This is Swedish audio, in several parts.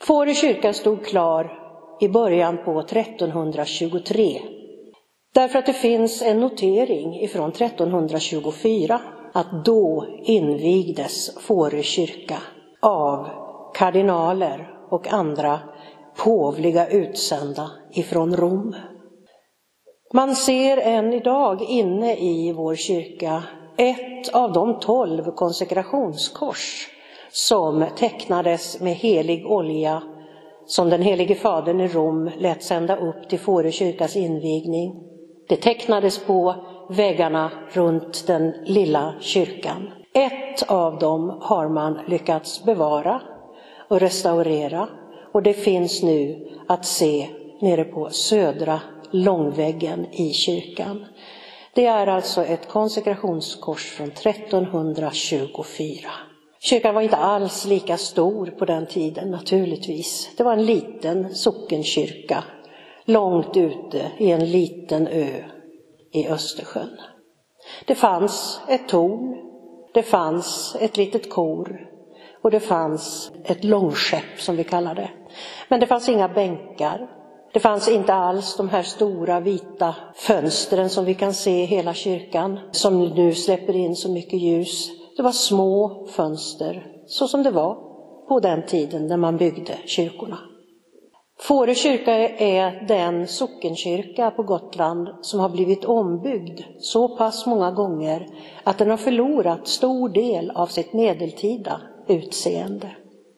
Fårö kyrka stod klar i början på 1323. Därför att det finns en notering ifrån 1324 att då invigdes Fårö kyrka av kardinaler och andra påvliga utsända ifrån Rom. Man ser än idag inne i vår kyrka ett av de 12 konsekrationskors som tecknades med helig olja som den helige fadern i Rom lät sända upp till Fårö kyrkas invigning. Det tecknades på väggarna runt den lilla kyrkan. Ett av dem har man lyckats bevara och restaurera, och det finns nu att se nere på södra långväggen i kyrkan. Det är alltså ett konsekrationskors från 1324. Kyrkan var inte alls lika stor på den tiden naturligtvis. Det var en liten sockenkyrka långt ute i en liten ö i Östersjön. Det fanns ett torn, det fanns ett litet kor och det fanns ett långskepp som vi kallar det. Men det fanns inga bänkar. Det fanns inte alls de här stora vita fönstren som vi kan se i hela kyrkan, som nu släpper in så mycket ljus. Det var små fönster, så som det var på den tiden när man byggde kyrkorna. Fårö kyrka är den sockenkyrka på Gotland som har blivit ombyggd så pass många gånger att den har förlorat stor del av sitt medeltida utseende.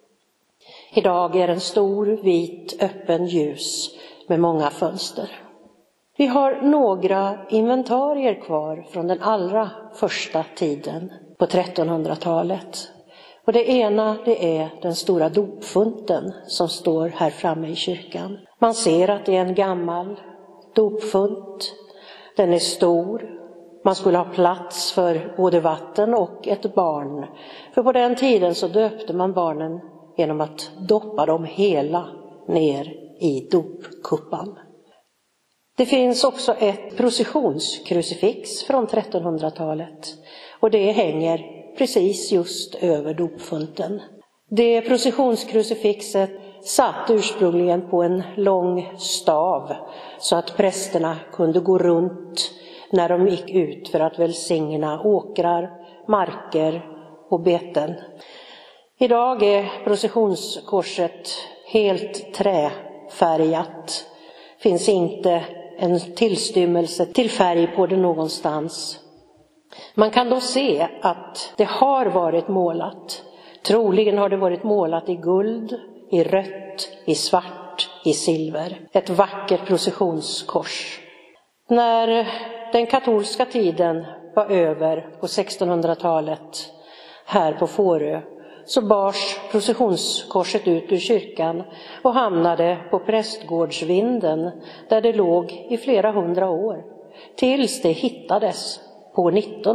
Idag är en stor, vit, öppen ljus med många fönster. Vi har några inventarier kvar från den allra första tiden på 1300-talet. Och det ena, det är den stora dopfunten som står här framme i kyrkan. Man ser att det är en gammal dopfunt. Den är stor. Man skulle ha plats för både vatten och ett barn. För på den tiden så döpte man barnen genom att doppa dem hela ner i dopkuppan. Det finns också ett processionskrucifix från 1300-talet. Och det hänger precis just över dopfunten. Det processionskrucifixet satt ursprungligen på en lång stav så att prästerna kunde gå runt när de gick ut för att välsigna åkrar, marker och beten. Idag är processionskorset helt träfärgat. Finns inte en tillstymmelse till färg på det någonstans. Man kan då se att det har varit målat. Troligen har det varit målat i guld, i rött, i svart, i silver. Ett vackert processionskors. När den katolska tiden var över på 1600-talet här på Fårö så bars processionskorset ut ur kyrkan och hamnade på prästgårdsvinden där det låg i flera hundra år. Tills det hittades på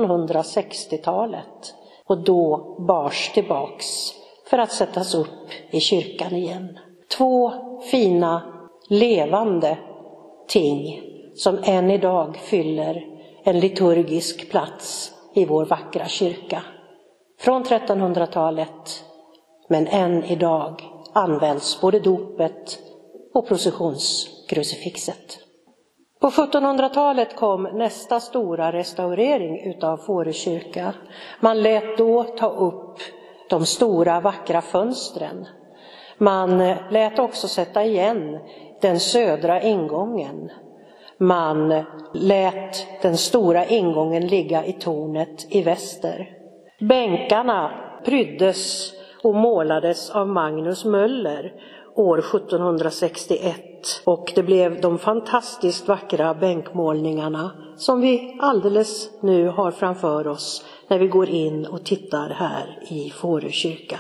1960-talet och då bars tillbaks för att sättas upp i kyrkan igen. 2 fina, levande ting som än idag fyller en liturgisk plats i vår vackra kyrka. Från 1300-talet, men än idag används både dopet och processionskrucifixet. På 1700-talet kom nästa stora restaurering utav Fårö kyrka. Man lät då ta upp de stora vackra fönstren. Man lät också sätta igen den södra ingången. Man lät den stora ingången ligga i tornet i väster. Bänkarna pryddes och målades av Magnus Möller år 1761 och det blev de fantastiskt vackra bänkmålningarna som vi alldeles nu har framför oss när vi går in och tittar här i Fårö kyrka.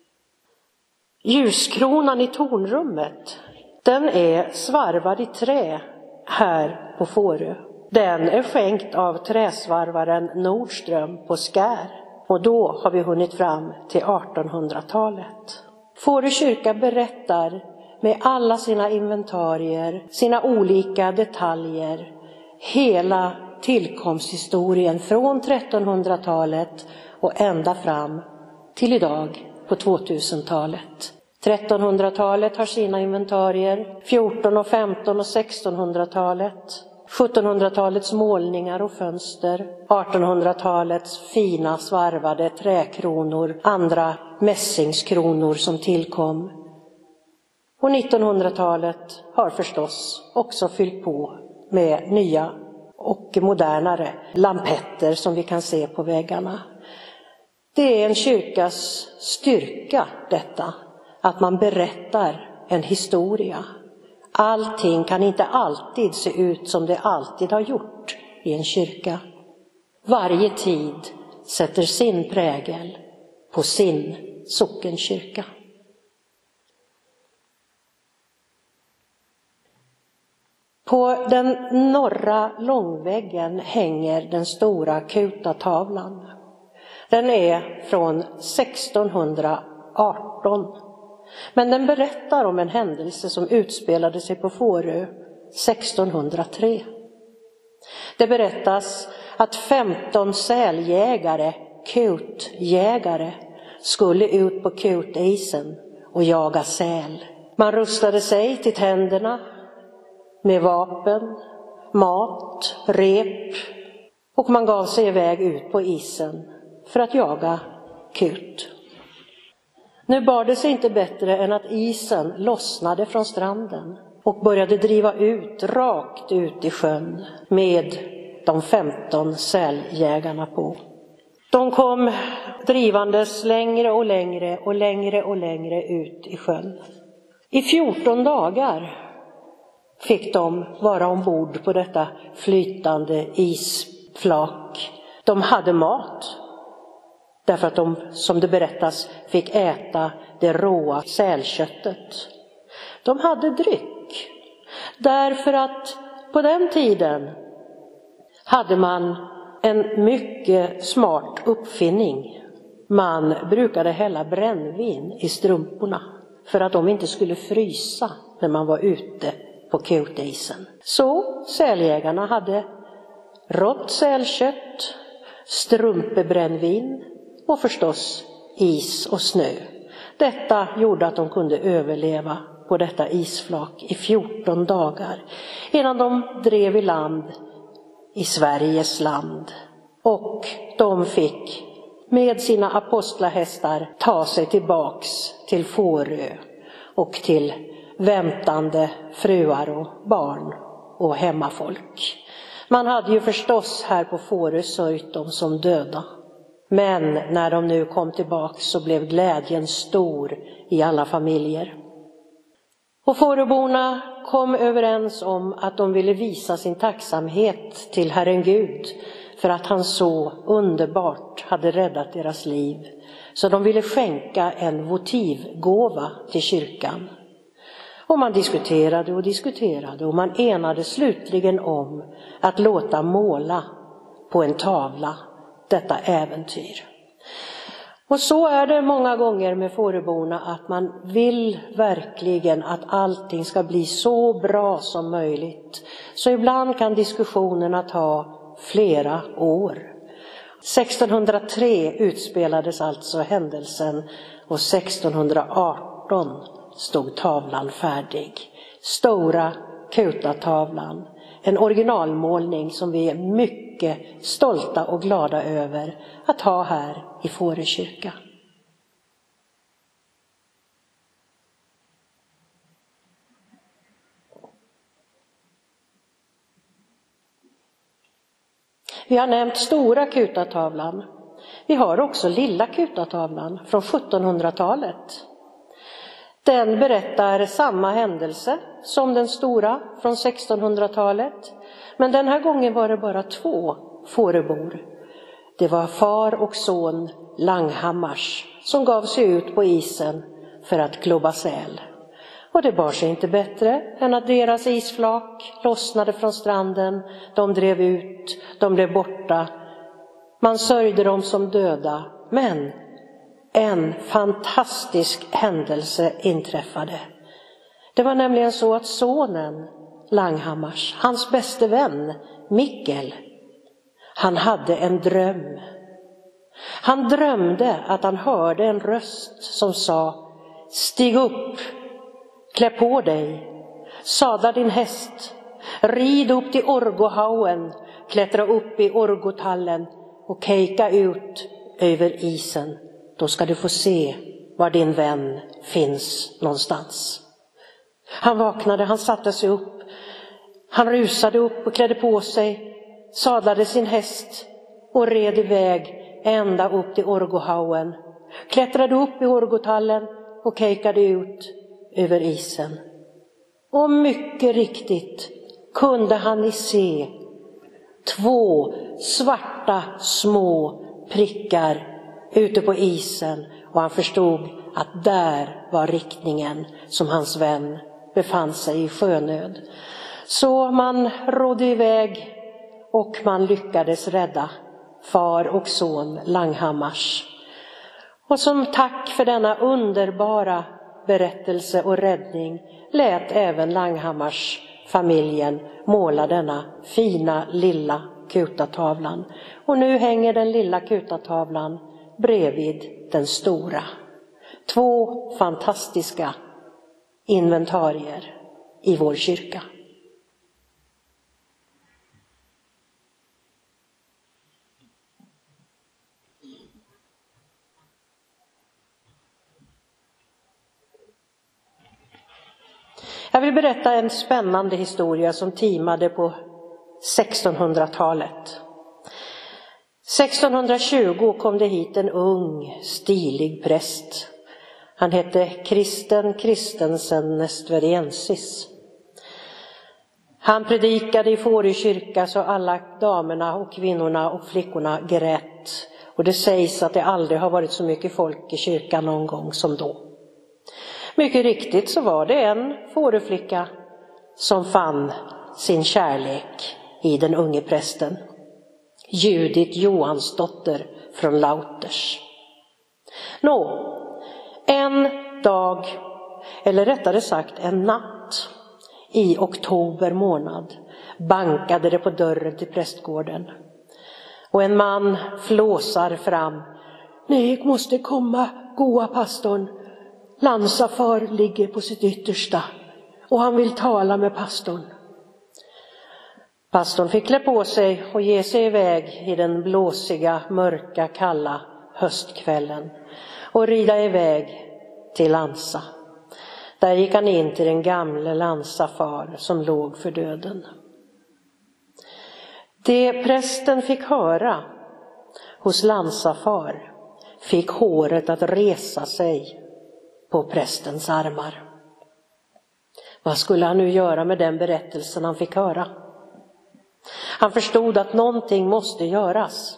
Ljuskronan i tornrummet, den är svarvad i trä här på Fårö. Den är skänkt av träsvarvaren Nordström på Skär. Och då har vi hunnit fram till 1800-talet. Fårö kyrka berättar med alla sina inventarier, sina olika detaljer, hela tillkomsthistorien från 1300-talet och ända fram till idag på 2000-talet. 1300-talet har sina inventarier, 1400- och 1500- och 1600-talet, 1700-talets målningar och fönster, 1800-talets fina svarvade träkronor, andra mässingskronor som tillkom. Och 1900-talet har förstås också fyllt på med nya och modernare lampetter som vi kan se på väggarna. Det är en kyrkas styrka detta, att man berättar en historia. Allting kan inte alltid se ut som det alltid har gjort i en kyrka. Varje tid sätter sin prägel på sin sockenkyrka. På den norra långväggen hänger den stora kutatavlan. Den är från 1618. Men den berättar om en händelse som utspelade sig på Fårö 1603. Det berättas att 15 säljägare, kutjägare, skulle ut på kutisen och jaga säl. Man rustade sig till tänderna med vapen, mat, rep, och man gav sig iväg ut på isen för att jaga kut. Nu bar det sig inte bättre än att isen lossnade från stranden och började driva ut, rakt ut i sjön med de 15 säljägarna på. De kom drivandes längre och längre och längre och längre ut i sjön. I 14 dagar fick de vara ombord på detta flytande isflak. De hade mat, därför att de, som det berättas, fick äta det råa sälköttet. De hade dryck, därför att på den tiden hade man en mycket smart uppfinning. Man brukade hälla brännvin i strumporna för att de inte skulle frysa när man var ute på kutisen. Så säljägarna hade rått sälkött, strumpebrännvin och förstås is och snö. Detta gjorde att de kunde överleva på detta isflak i 14 dagar innan de drev i land i Sveriges land. Och de fick med sina apostlahästar ta sig tillbaks till Fårö och till väntande fruar och barn och hemmafolk. Man hade ju förstås här på Fårö sörjt dem som döda. Men när de nu kom tillbaks så blev glädjen stor i alla familjer. Och Fåröborna kom överens om att de ville visa sin tacksamhet till Herren Gud för att han så underbart hade räddat deras liv. Så de ville skänka en votivgåva till kyrkan. Och man diskuterade och diskuterade och man enade slutligen om att låta måla på en tavla detta äventyr. Och så är det många gånger med Fåröborna, att man vill verkligen att allting ska bli så bra som möjligt. Så ibland kan diskussionerna ta flera år. 1603 utspelades alltså händelsen och 1618 stod tavlan färdig. Stora kutatavlan, en originalmålning som vi är mycket stolta och glada över att ha här i Fårö kyrka. Vi har nämnt stora kutatavlan. Vi har också lilla kutatavlan från 1700-talet. Den berättar samma händelse som den stora från 1600-talet. Men den här gången var det bara 2 Fåröbor. Det var far och son Langhammars som gav sig ut på isen för att klubba säl. Och det bar sig inte bättre än att deras isflak lossnade från stranden. De drev ut, de blev borta. Man sörjde dem som döda, men en fantastisk händelse inträffade. Det var nämligen så att sonen Langhammars, hans bäste vän Mikkel, han hade en dröm. Han drömde att han hörde en röst som sa: stig upp, klä på dig, sadla din häst, rid upp till Orgohauen, klättra upp i Orgotallen och kejka ut över isen. Då ska du få se var din vän finns någonstans. Han vaknade, han satte sig upp, han rusade upp och klädde på sig, sadlade sin häst och red iväg ända upp till Orgohauen, klättrade upp i Orgotallen och kejkade ut över isen. Och mycket riktigt kunde han se 2 svarta små prickar ute på isen, och han förstod att där var riktningen som hans vän befann sig i sjönöd. Så man rodde iväg och man lyckades rädda far och son Langhammars. Och som tack för denna underbara berättelse och räddning lät även Langhammars familjen måla denna fina lilla kutatavlan. Och nu hänger den lilla kutatavlan bredvid den stora. 2 fantastiska inventarier i vår kyrka. Jag vill berätta en spännande historia som timade på 1600-talet. 1620 kom det hit en ung, stilig präst. Han hette Kristen Christensen Nestveriensis. Han predikade i Fårö kyrka så alla damerna och kvinnorna och flickorna grät. Och det sägs att det aldrig har varit så mycket folk i kyrkan någon gång som då. Mycket riktigt så var det en Fåröflicka som fann sin kärlek i den unge prästen. Judith Johansdotter från Lauters. En dag, eller rättare sagt en natt i oktober månad, bankade det på dörren till prästgården. Och en man flåsar fram. Nej, måste komma, goa pastorn. Lansafar ligger på sitt yttersta och han vill tala med pastorn. Pastorn fick klä på sig och ge sig iväg i den blåsiga, mörka, kalla höstkvällen och rida iväg till Lansa. Där gick han in till den gamle Lansafar som låg för döden. Det prästen fick höra hos Lansafar fick håret att resa sig på prästens armar. Vad skulle han nu göra med den berättelsen han fick höra? Han förstod att någonting måste göras.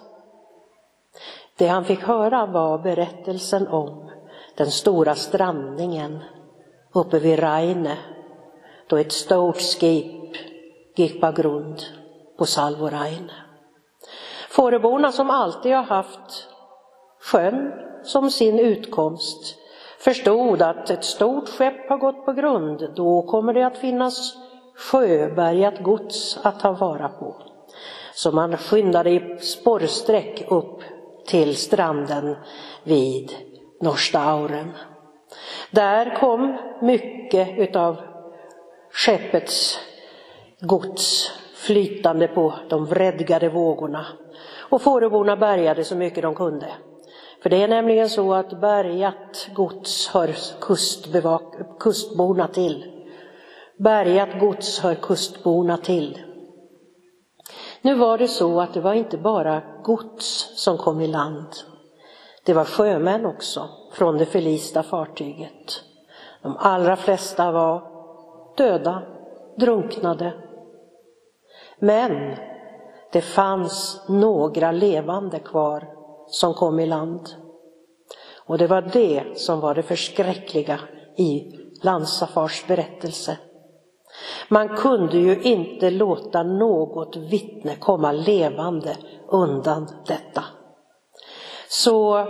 Det han fick höra var berättelsen om den stora strandningen uppe vid Reine, då ett stort skip gick på grund på Salvo Reine. Fåröborna som alltid har haft sjön som sin utkomst förstod att ett stort skepp har gått på grund, då kommer det att finnas sjöbärgat gods att ta vara på. Så man skyndade i spårsträck upp till stranden vid Norstauren. Där kom mycket utav skeppets gods flytande på de vredgade vågorna. Och Fåröborna bärgade så mycket de kunde. För det är nämligen så att bärgat gods hör kustborna till. Bärgat gods hör kustborna till. Nu var det så att det var inte bara gods som kom i land. Det var sjömän också från det förlista fartyget. De allra flesta var döda, drunknade. Men det fanns några levande kvar som kom i land. Och det var det som var det förskräckliga i Lansafars berättelse. Man kunde ju inte låta något vittne komma levande undan detta. Så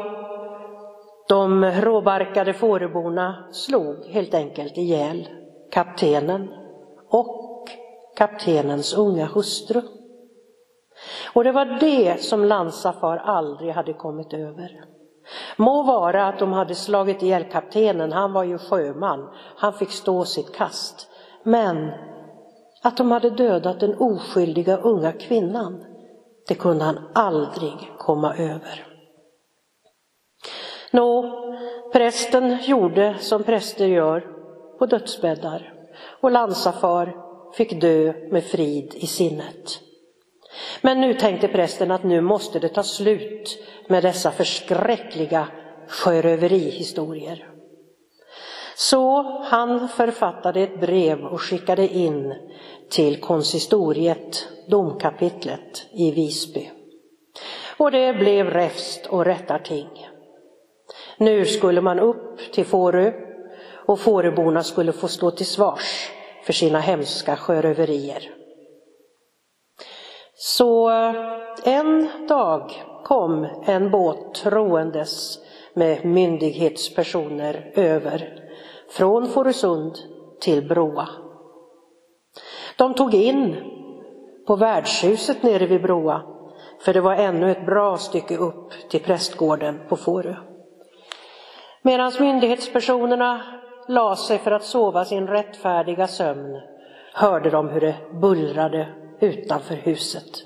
de råbarkade Fåröborna slog helt enkelt ihjäl kaptenen och kaptenens unga hustru. Och det var det som Lansafar aldrig hade kommit över. Må vara att de hade slagit ihjäl kaptenen, han var ju sjöman, han fick stå sitt kast. Men att de hade dödat den oskyldiga unga kvinnan, det kunde han aldrig komma över. Prästen gjorde som präster gör på dödsbäddar, och landsafar fick dö med frid i sinnet. Men nu tänkte prästen att nu måste det ta slut med dessa förskräckliga sjöröverihistorier. Så han författade ett brev och skickade in till konsistoriet, domkapitlet i Visby. Och det blev räfst och rättarting. Nu skulle man upp till Fårö, och Fåröborna skulle få stå till svars för sina hemska sjöröverier. Så en dag kom en båt roendes med myndighetspersoner över från Fårösund till Broa. De tog in på värdshuset nere vid Broa, för det var ännu ett bra stycke upp till prästgården på Fårö. Medan myndighetspersonerna la sig för att sova sin rättfärdiga sömn, hörde de hur det bullrade utanför huset.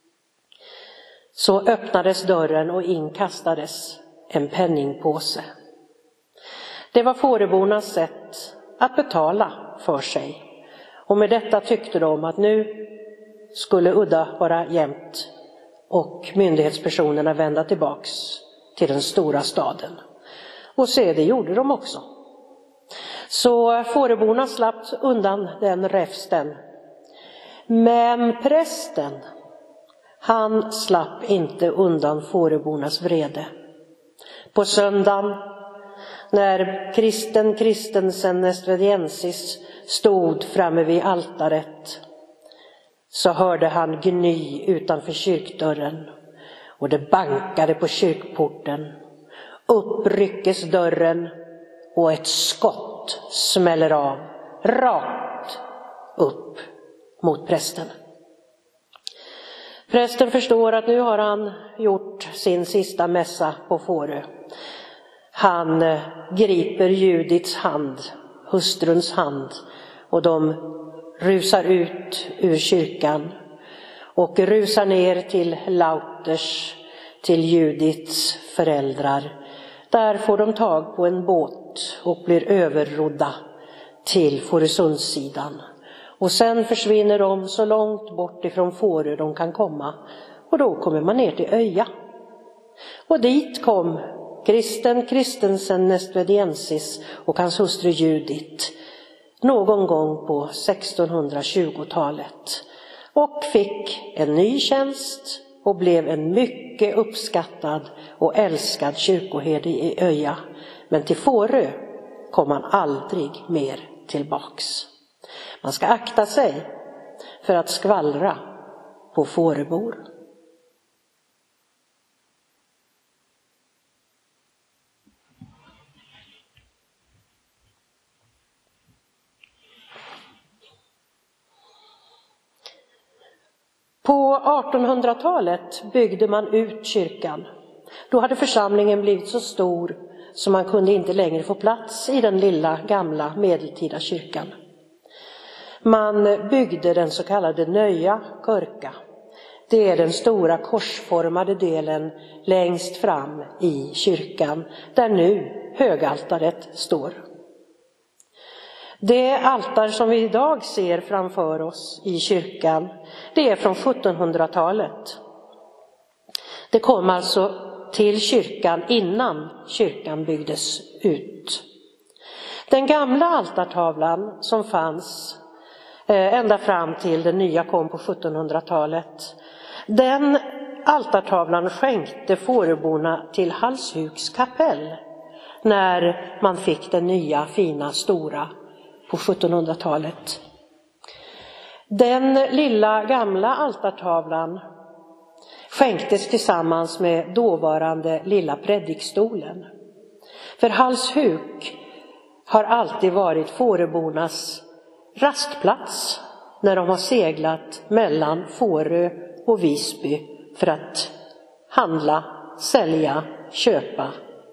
Så öppnades dörren och inkastades en penningpåse. Det var Fåröbornas sätt att betala för sig. Och med detta tyckte de att nu skulle udda vara jämnt och myndighetspersonerna vända tillbaks till den stora staden. Och se, det gjorde de också. Så Fåröborna slapp undan den räfsten. Men prästen, han slapp inte undan Fåröbornas vrede. På söndagen, när Christensen Nestvediensis stod framme vid altaret, så hörde han gny utanför kyrkdörren, och det bankade på kyrkporten. Uppryckes dörren och ett skott smäller av rakt upp mot prästen. Prästen förstår att nu har han gjort sin sista mässa på Fårö. Han griper Judits hand, hustruns hand, och de rusar ut ur kyrkan och rusar ner till Lauters, till Judits föräldrar. Där får de tag på en båt och blir överrodda till Fårösundssidan. Och sen försvinner de så långt bort ifrån Fårö de kan komma. Och då kommer man ner till Öja. Och dit kom Christensen Nestvediensis och hans hustru Judit någon gång på 1620-talet. Och fick en ny tjänst och blev en mycket uppskattad och älskad kyrkoherde i Öja. Men till Fårö kom han aldrig mer tillbaks. Man ska akta sig för att skvallra på Fåröbor. På 1800-talet byggde man ut kyrkan. Då hade församlingen blivit så stor så man kunde inte längre få plats i den lilla gamla medeltida kyrkan. Man byggde den så kallade Nöja kyrka. Det är den stora korsformade delen längst fram i kyrkan, där nu högaltaret står. Det altar som vi idag ser framför oss i kyrkan, det är från 1700-talet. Det kom alltså till kyrkan innan kyrkan byggdes ut. Den gamla altartavlan som fanns ända fram till den nya kom på 1700-talet, den altartavlan skänkte Fåröborna till Hallshuks kapell när man fick den nya fina stora på 1700-talet. Den lilla gamla altartavlan skänktes tillsammans med dåvarande lilla predikstolen. För Hallshuk har alltid varit Fåröbornas rastplats när de har seglat mellan Fårö och Visby för att handla, sälja, köpa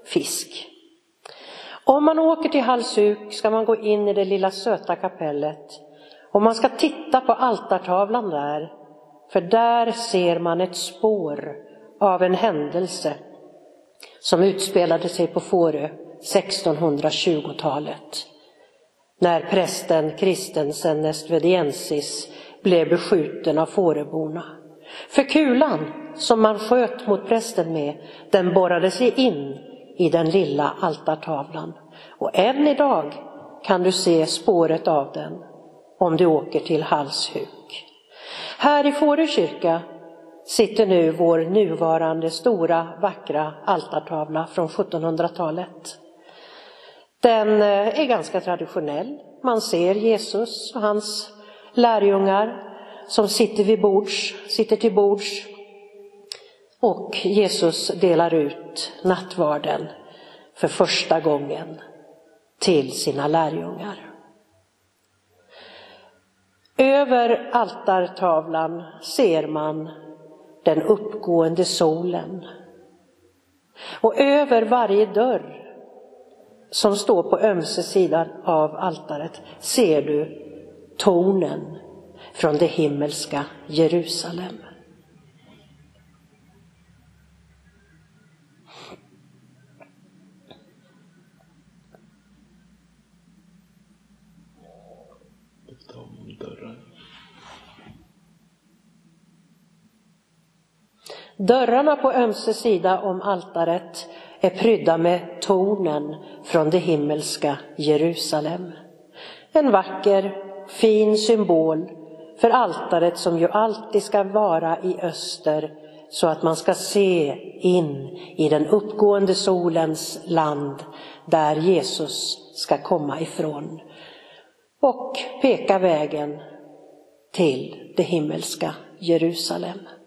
fisk. Om man åker till Hallshuk ska man gå in i det lilla söta kapellet och man ska titta på altartavlan där, för där ser man ett spår av en händelse som utspelade sig på Fårö 1620-talet. När prästen Christensen Estvediensis blev beskjuten av Fåröborna. För kulan som man sköt mot prästen med, den borrade sig in i den lilla altartavlan. Och än idag kan du se spåret av den om du åker till Hallshuk. Här i Fårö kyrka sitter nu vår nuvarande stora vackra altartavla från 1700-talet. Den är ganska traditionell. Man ser Jesus och hans lärjungar som sitter till bords. Och Jesus delar ut nattvarden för första gången till sina lärjungar. Över altartavlan ser man den uppgående solen. Och över varje dörr som står på ömse sidan av altaret ser du tornen från det himmelska Jerusalem. Dörrarna på ömse sida om altaret är prydda med tornen från det himmelska Jerusalem. En vacker, fin symbol för altaret som ju alltid ska vara i öster, så att man ska se in i den uppgående solens land där Jesus ska komma ifrån och peka vägen till det himmelska Jerusalem.